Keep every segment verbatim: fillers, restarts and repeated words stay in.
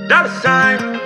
Dollar sign.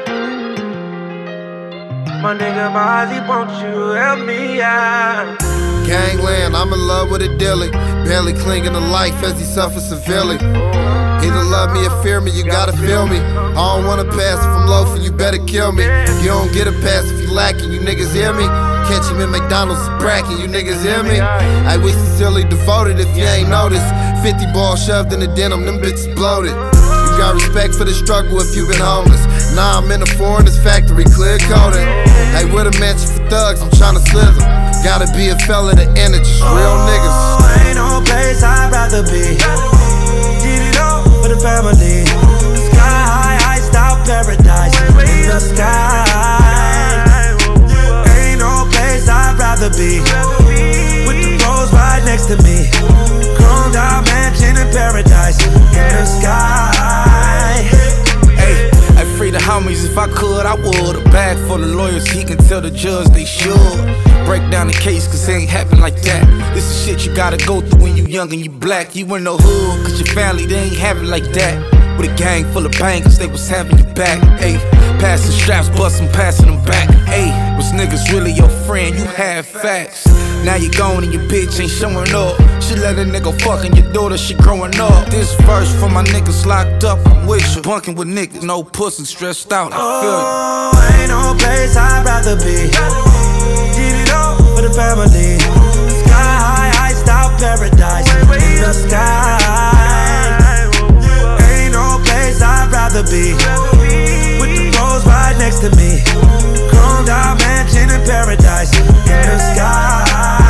My nigga Mozzie, won't you help me out? Gangland, I'm in love with a dilly. Barely clinging to life as he suffers severely. Either love me or fear me, you gotta feel me. I don't wanna pass if I'm loafing, you better kill me. You don't get a pass if you lacking, you niggas hear me? Catch him in McDonald's bracking, you niggas hear me? I we sincerely devoted if you ain't noticed. fifty balls shoved in the denim, them bitches bloated. You got respect for the struggle if you been homeless. Nah, I'm in a foreigner's factory, clear coating. Hey, with a mansion for thugs, I'm tryna slither. Gotta be a fella to enter, just real niggas. Oh, ain't no place I'd rather be. Did it all for the family. Sky high, iced out paradise in the sky. Ain't no place I'd rather be. With the rose right next to me. Chromed out mansion in paradise in the sky. Hey, I free the homies if I could, I would. A bag full of lawyers, he can tell the judge they should. Break down the case, cause it ain't happen like that. This is shit you gotta go through when you young and you black. You in the hood, cause your family, they ain't have it like that. With a gang full of bangers, they was having your back. Ayy, passing straps, bustin', passing them back. Ayy, was niggas really your friend? You had facts. Now you gone and your bitch ain't showing up. She let a nigga fuckin' your daughter, she growing up. This verse for my niggas locked up, I'm with you. Bunkin' with niggas, no pussy, stressed out, I feel you. Oh, ain't no place I'd rather be. Did it all for the family. Sky high, iced out paradise in the sky. Ain't no place I'd rather be. With the rose right next to me. Chromed out mansion in paradise in the sky.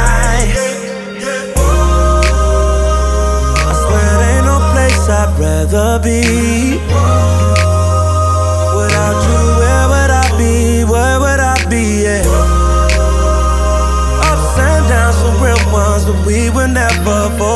I swear there ain't no place I'd rather be. Without you, where would I be? Where would I be? Yeah. Ups and downs for real ones, but we were never for